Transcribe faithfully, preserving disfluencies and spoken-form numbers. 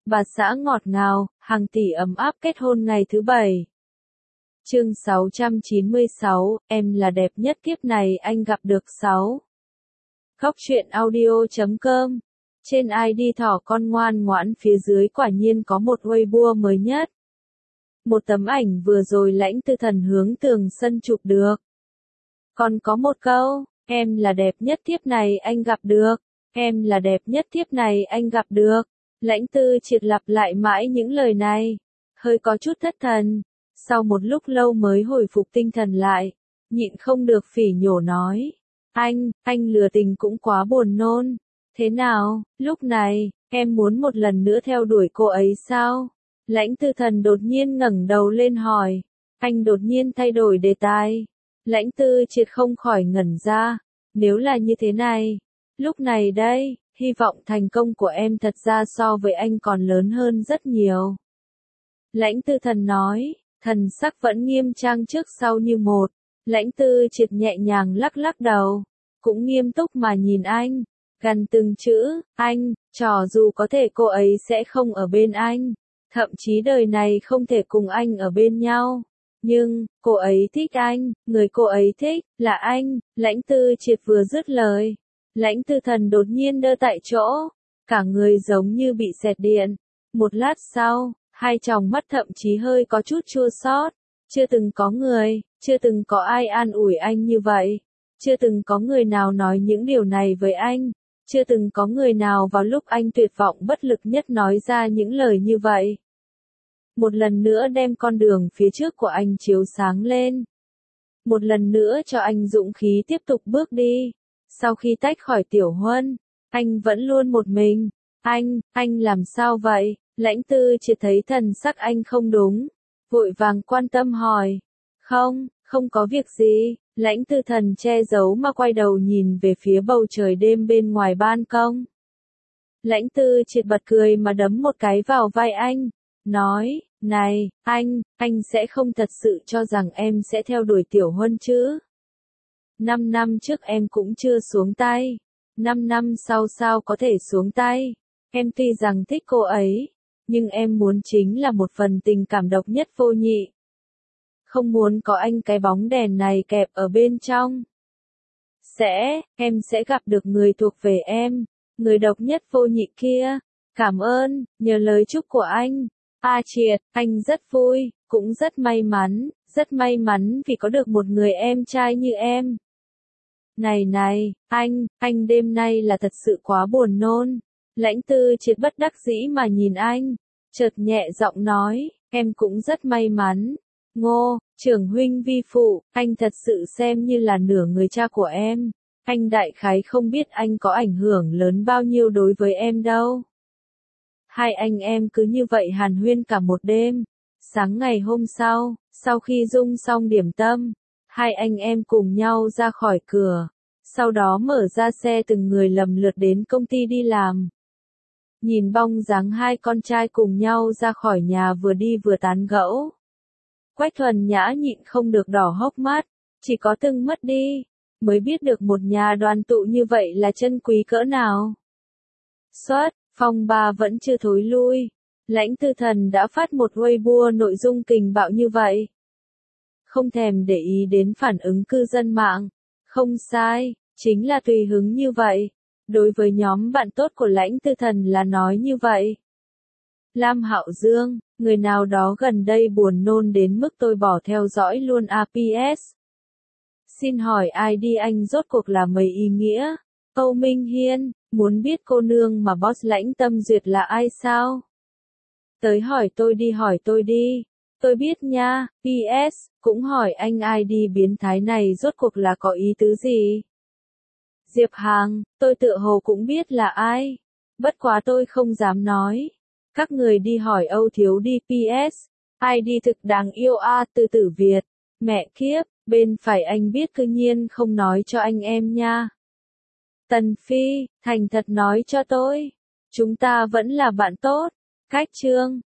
bà xã ngọt ngào, hàng tỷ ấm áp kết hôn ngày thứ bảy. Chương sáu trăm chín mươi sáu, em là đẹp nhất kiếp này anh gặp được sáu. Góc truyện audio chấm com. Trên i đê thỏ con ngoan ngoãn phía dưới quả nhiên có một Weibo mới nhất. Một tấm ảnh vừa rồi Lãnh Tư Thần hướng tường sân chụp được. Còn có một câu, em là đẹp nhất kiếp này anh gặp được, em là đẹp nhất kiếp này anh gặp được. Lãnh Tư Triệt lặp lại mãi những lời này, hơi có chút thất thần, sau một lúc lâu mới hồi phục tinh thần lại, nhịn không được phỉ nhổ nói, anh, anh lừa tình cũng quá buồn nôn, thế nào, lúc này, em muốn một lần nữa theo đuổi cô ấy sao? Lãnh Tư Thần đột nhiên ngẩng đầu lên hỏi, anh đột nhiên thay đổi đề tài. Lãnh Tư Triệt không khỏi ngẩn ra, nếu là như thế này, lúc này đây, hy vọng thành công của em thật ra so với anh còn lớn hơn rất nhiều. Lãnh Tư Thần nói, thần sắc vẫn nghiêm trang trước sau như một. Lãnh Tư Triệt nhẹ nhàng lắc lắc đầu, cũng nghiêm túc mà nhìn anh, gần từng chữ, anh, trò dù có thể cô ấy sẽ không ở bên anh, thậm chí đời này không thể cùng anh ở bên nhau. Nhưng, cô ấy thích anh, người cô ấy thích, là anh. Lãnh Tư Triệt vừa dứt lời, Lãnh Tư Thần đột nhiên đơ tại chỗ, cả người giống như bị xẹt điện. Một lát sau, hai tròng mắt thậm chí hơi có chút chua xót. Chưa từng có người, chưa từng có ai an ủi anh như vậy. Chưa từng có người nào nói những điều này với anh. Chưa từng có người nào vào lúc anh tuyệt vọng bất lực nhất nói ra những lời như vậy. Một lần nữa đem con đường phía trước của anh chiếu sáng lên. Một lần nữa cho anh dũng khí tiếp tục bước đi. Sau khi tách khỏi Tiểu Huân, anh vẫn luôn một mình. Anh, anh làm sao vậy? Lãnh Tư Triệt thấy thần sắc anh không đúng, vội vàng quan tâm hỏi. Không, không có việc gì. Lãnh Tư Thần che giấu mà quay đầu nhìn về phía bầu trời đêm bên ngoài ban công. Lãnh Tư Triệt bật cười mà đấm một cái vào vai anh, nói, này, anh, anh sẽ không thật sự cho rằng em sẽ theo đuổi Tiểu Huân chứ? Năm năm trước em cũng chưa xuống tay, năm năm sau sao có thể xuống tay? Em tuy rằng thích cô ấy, nhưng em muốn chính là một phần tình cảm độc nhất vô nhị. Không muốn có anh cái bóng đèn này kẹp ở bên trong. Sẽ, em sẽ gặp được người thuộc về em, người độc nhất vô nhị kia. Cảm ơn, nhờ lời chúc của anh. A Triệt, anh rất vui, cũng rất may mắn, rất may mắn vì có được một người em trai như em. Này này, anh, anh đêm nay là thật sự quá buồn nôn. Lãnh Tư Triệt bất đắc dĩ mà nhìn anh, chợt nhẹ giọng nói, em cũng rất may mắn. Ngô, trưởng huynh vi phụ, anh thật sự xem như là nửa người cha của em. Anh đại khái không biết anh có ảnh hưởng lớn bao nhiêu đối với em đâu. Hai anh em cứ như vậy hàn huyên cả một đêm. Sáng ngày hôm sau, sau khi dung xong điểm tâm, hai anh em cùng nhau ra khỏi cửa. Sau đó mở ra xe từng người lầm lượt đến công ty đi làm. Nhìn bóng dáng hai con trai cùng nhau ra khỏi nhà vừa đi vừa tán gẫu. Quách Thuần Nhã nhịn không được đỏ hốc mắt, chỉ có từng mất đi, mới biết được một nhà đoàn tụ như vậy là chân quý cỡ nào. Xuất, phong ba vẫn chưa thối lui, Lãnh Tư Thần đã phát một Weibo nội dung kình bạo như vậy. Không thèm để ý đến phản ứng cư dân mạng, không sai, chính là tùy hứng như vậy. Đối với nhóm bạn tốt của Lãnh Tư Thần là nói như vậy. Lam Hạo Dương, người nào đó gần đây buồn nôn đến mức tôi bỏ theo dõi luôn a pê ét. Xin hỏi i đê anh rốt cuộc là mấy ý nghĩa? Âu Minh Hiên, muốn biết cô nương mà boss Lãnh Tâm duyệt là ai sao? Tới hỏi tôi đi hỏi tôi đi. Tôi biết nha, pê ét, cũng hỏi anh i đê biến thái này rốt cuộc là có ý tứ gì? Diệp Hàng, tôi tựa hồ cũng biết là ai. Bất quá tôi không dám nói. Các người đi hỏi Âu Thiếu đi pê ét. i đê thực đáng yêu a Tư Tử Việt. Mẹ kiếp, bên phải anh biết cư nhiên không nói cho anh em nha. Tần Phi, thành thật nói cho tôi. Chúng ta vẫn là bạn tốt. Cách chương.